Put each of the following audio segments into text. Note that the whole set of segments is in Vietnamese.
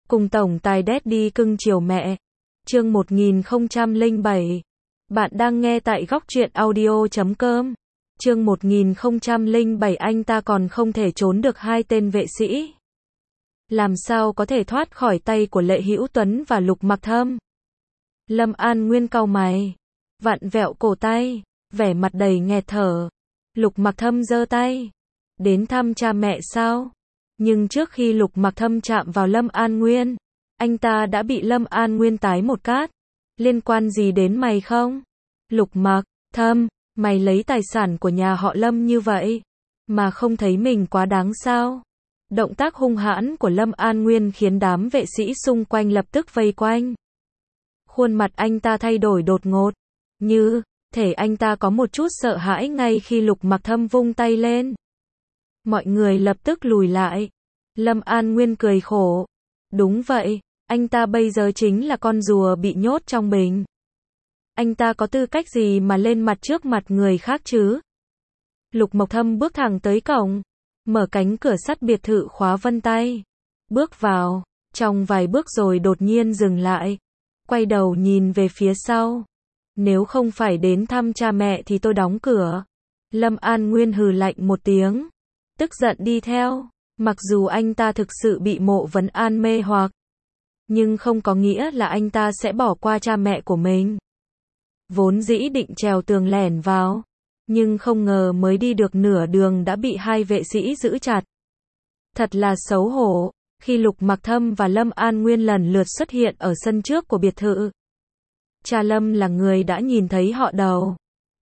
Cùng tổng tài Daddy cưng chiều mẹ. Chương 1007. Bạn đang nghe tại góc truyện audio.com. Chương 1007 anh ta còn không thể trốn được hai tên vệ sĩ. Làm sao có thể thoát khỏi tay của Lệ Hữu Tuấn và Lục Mặc Thâm? Lâm An Nguyên cau mày, vặn vẹo cổ tay, vẻ mặt đầy nghẹt thở. Lục Mặc Thâm giơ tay. Đến thăm cha mẹ sao? Nhưng trước khi Lục Mặc Thâm chạm vào Lâm An Nguyên, anh ta đã bị Lâm An Nguyên tái một cát. Liên quan gì đến mày không? Lục Mặc Thâm, mày lấy tài sản của nhà họ Lâm như vậy, mà không thấy mình quá đáng sao? Động tác hung hãn của Lâm An Nguyên khiến đám vệ sĩ xung quanh lập tức vây quanh. Khuôn mặt anh ta thay đổi đột ngột, như thể anh ta có một chút sợ hãi ngay khi Lục Mặc Thâm vung tay lên. Mọi người lập tức lùi lại. Lâm An Nguyên cười khổ. Đúng vậy, anh ta bây giờ chính là con rùa bị nhốt trong bình. Anh ta có tư cách gì mà lên mặt trước mặt người khác chứ? Lục Mặc Thâm bước thẳng tới cổng, mở cánh cửa sắt biệt thự khóa vân tay. Bước vào, trong vài bước rồi đột nhiên dừng lại. Quay đầu nhìn về phía sau. Nếu không phải đến thăm cha mẹ thì tôi đóng cửa. Lâm An Nguyên hừ lạnh một tiếng, tức giận đi theo. Mặc dù anh ta thực sự bị Mộ Vấn An mê hoặc, nhưng không có nghĩa là anh ta sẽ bỏ qua cha mẹ của mình. Vốn dĩ định trèo tường lẻn vào, nhưng không ngờ mới đi được nửa đường đã bị hai vệ sĩ giữ chặt. Thật là xấu hổ, khi Lục Mặc Thâm và Lâm An Nguyên lần lượt xuất hiện ở sân trước của biệt thự. Cha Lâm là người đã nhìn thấy họ đầu.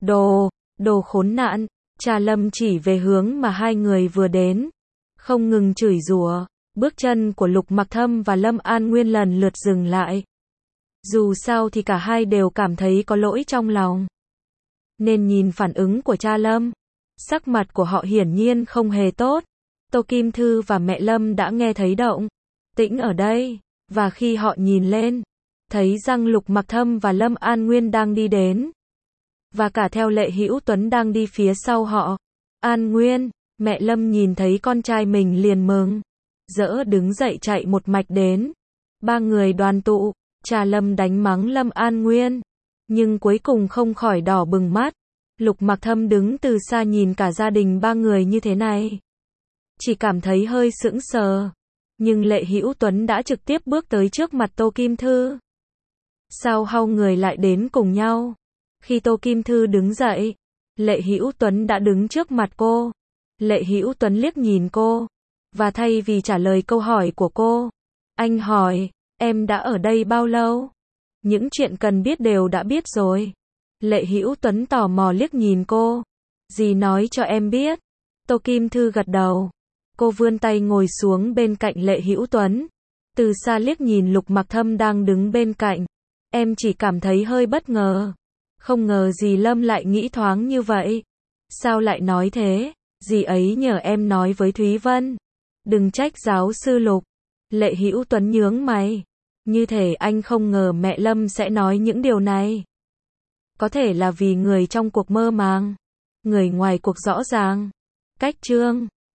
Đồ khốn nạn, cha Lâm chỉ về hướng mà hai người vừa đến, không ngừng chửi rủa. Bước chân của Lục Mặc Thâm và Lâm An Nguyên lần lượt dừng lại. Dù sao thì cả hai đều cảm thấy có lỗi trong lòng. Nên nhìn phản ứng của cha Lâm, sắc mặt của họ hiển nhiên không hề tốt. Tô Kim Thư và mẹ Lâm đã nghe thấy động tĩnh ở đây, và khi họ nhìn lên, thấy rằng Lục Mặc Thâm và Lâm An Nguyên đang đi đến, và cả theo Lệ Hữu Tuấn đang đi phía sau họ. An Nguyên, mẹ Lâm nhìn thấy con trai mình liền mừng rỡ đứng dậy chạy một mạch đến. Ba người đoàn tụ, cha Lâm đánh mắng Lâm An Nguyên, nhưng cuối cùng không khỏi đỏ bừng mắt. Lục Mặc Thâm đứng từ xa nhìn cả gia đình ba người như thế này, chỉ cảm thấy hơi sững sờ. Nhưng Lệ Hữu Tuấn đã trực tiếp bước tới trước mặt Tô Kim Thư. Sao hai người lại đến cùng nhau? Khi Tô Kim Thư đứng dậy, Lệ Hữu Tuấn đã đứng trước mặt cô. Lệ Hữu Tuấn liếc nhìn cô, và thay vì trả lời câu hỏi của cô, anh hỏi, em đã ở đây bao lâu? Những chuyện cần biết đều đã biết rồi. Lệ Hữu Tuấn tò mò liếc nhìn cô. Dì nói cho em biết. Tô Kim Thư gật đầu. Cô vươn tay ngồi xuống bên cạnh Lệ Hữu Tuấn. Từ xa liếc nhìn Lục Mặc Thâm đang đứng bên cạnh. Em chỉ cảm thấy hơi bất ngờ. Không ngờ dì Lâm lại nghĩ thoáng như vậy. Sao lại nói thế? Dì ấy nhờ em nói với Thúy Vân. Đừng trách giáo sư Lục. Lệ Hữu Tuấn nhướng mày. Như thể anh không ngờ mẹ Lâm sẽ nói những điều này. Có thể là vì người trong cuộc mơ màng, người ngoài cuộc rõ ràng. Cách chương